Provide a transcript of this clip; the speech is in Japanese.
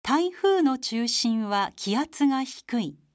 台風の中心は気圧が低い。